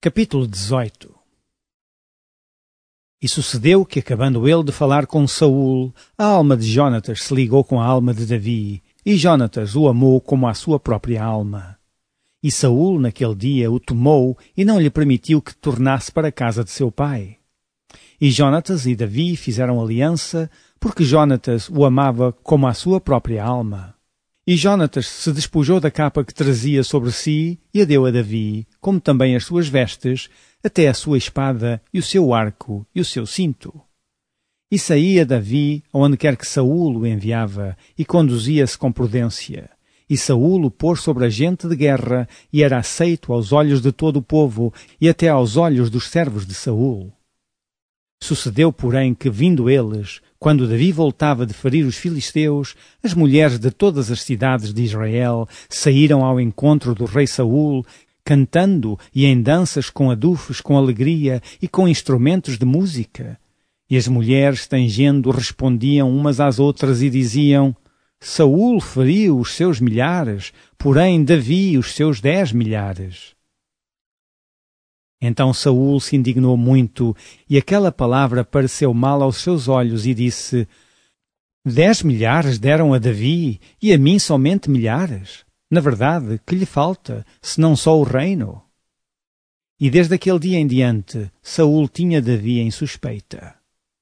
Capítulo 18. E sucedeu que, acabando ele de falar com Saul, a alma de Jonatas se ligou com a alma de Davi, e Jonatas o amou como a sua própria alma. E Saul, naquele dia, o tomou e não lhe permitiu que tornasse para a casa de seu pai. E Jonatas e Davi fizeram aliança, porque Jonatas o amava como a sua própria alma. E Jonatas se despojou da capa que trazia sobre si e a deu a Davi, como também as suas vestes, até a sua espada e o seu arco e o seu cinto. E saía Davi aonde quer que Saul o enviava, e conduzia-se com prudência. E Saul o pôs sobre a gente de guerra, e era aceito aos olhos de todo o povo, e até aos olhos dos servos de Saul. Sucedeu, porém, que, vindo eles, quando Davi voltava de ferir os filisteus, as mulheres de todas as cidades de Israel saíram ao encontro do rei Saul, cantando e em danças com adufes, com alegria e com instrumentos de música. E as mulheres, tangendo, respondiam umas às outras e diziam: Saul feriu os seus milhares, porém Davi os seus 10 milhares. Então Saul se indignou muito, e aquela palavra pareceu mal aos seus olhos, e disse: 10 milhares deram a Davi, e a mim somente milhares. Na verdade, que lhe falta, senão só o reino? E desde aquele dia em diante, Saul tinha Davi em suspeita.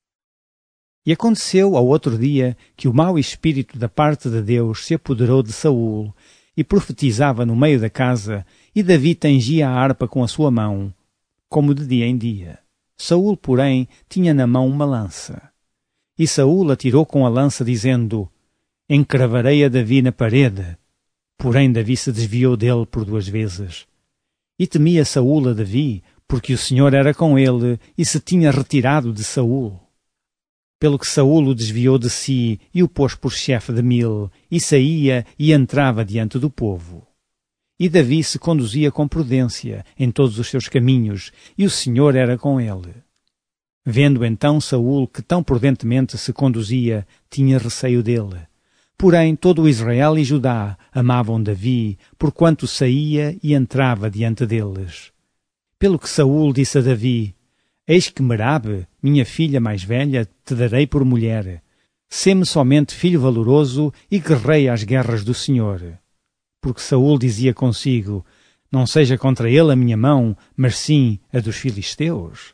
E aconteceu ao outro dia que o mau espírito da parte de Deus se apoderou de Saul, e profetizava no meio da casa, e Davi tangia a harpa com a sua mão, como de dia em dia. Saul, porém, tinha na mão uma lança. E Saul atirou com a lança, dizendo: Encravarei a Davi na parede. Porém Davi se desviou dele por 2 vezes. E temia Saul a Davi, porque o Senhor era com ele, e se tinha retirado de Saul. Pelo que Saul o desviou de si, e o pôs por chefe de 1000, e saía e entrava diante do povo. E Davi se conduzia com prudência em todos os seus caminhos, e o Senhor era com ele. Vendo então Saul que tão prudentemente se conduzia, tinha receio dele. Porém todo o Israel e Judá amavam Davi, porquanto saía e entrava diante deles. Pelo que Saul disse a Davi: Eis que Merabe, minha filha mais velha, te darei por mulher. Sê-me somente filho valoroso e guerreia às guerras do Senhor. Porque Saul dizia consigo: Não seja contra ele a minha mão, mas sim a dos filisteus.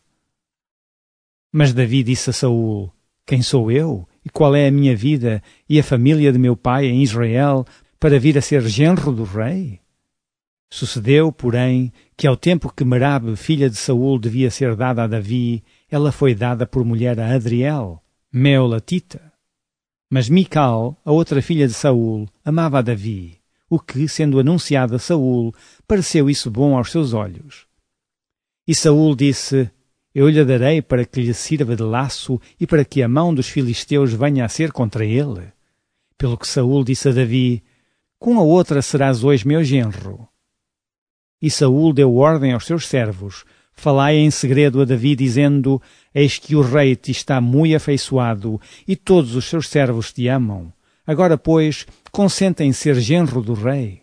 Mas Davi disse a Saul: Quem sou eu, e qual é a minha vida e a família de meu pai em Israel, para vir a ser genro do rei? Sucedeu, porém, que ao tempo que Merabe, filha de Saul, devia ser dada a Davi, ela foi dada por mulher a Adriel, Meolatita. Mas Mical, a outra filha de Saul, amava a Davi, o que, sendo anunciado a Saul, pareceu isso bom aos seus olhos. E Saul disse: Eu lhe darei para que lhe sirva de laço e para que a mão dos filisteus venha a ser contra ele. Pelo que Saul disse a Davi: Com a outra serás hoje meu genro. E Saul deu ordem aos seus servos: Falai em segredo a Davi, dizendo: Eis que o rei te está muito afeiçoado, e todos os seus servos te amam. Agora, pois, consente em ser genro do rei.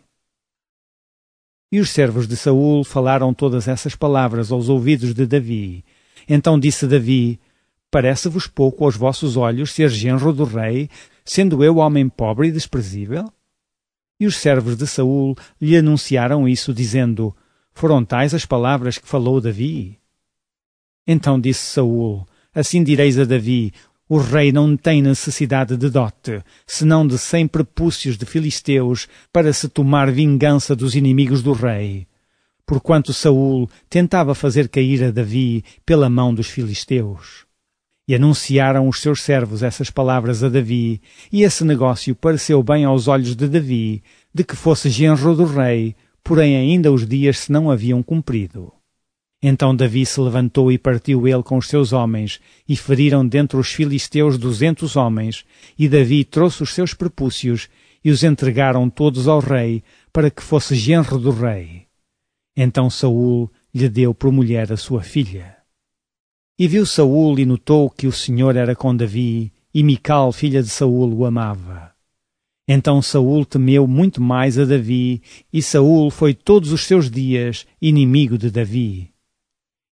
E os servos de Saul falaram todas essas palavras aos ouvidos de Davi. Então disse Davi: Parece-vos pouco aos vossos olhos ser genro do rei, sendo eu homem pobre e desprezível? E os servos de Saul lhe anunciaram isso, dizendo: Foram tais as palavras que falou Davi? Então disse Saul: Assim direis a Davi: O rei não tem necessidade de dote, senão de 100 prepúcios de filisteus, para se tomar vingança dos inimigos do rei. Porquanto Saul tentava fazer cair a Davi pela mão dos filisteus. E anunciaram os seus servos essas palavras a Davi, e esse negócio pareceu bem aos olhos de Davi, de que fosse genro do rei, porém ainda os dias se não haviam cumprido. Então Davi se levantou e partiu ele com os seus homens, e feriram dentre os filisteus 200 homens, e Davi trouxe os seus prepúcios, e os entregaram todos ao rei, para que fosse genro do rei. Então Saul lhe deu por mulher a sua filha. E viu Saul e notou que o Senhor era com Davi, e Mical, filha de Saul, o amava. Então Saul temeu muito mais a Davi, e Saul foi todos os seus dias inimigo de Davi.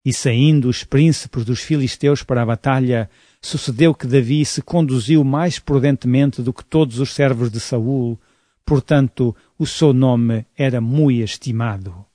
E saindo os príncipes dos filisteus para a batalha, sucedeu que Davi se conduziu mais prudentemente do que todos os servos de Saul, portanto o seu nome era muito estimado.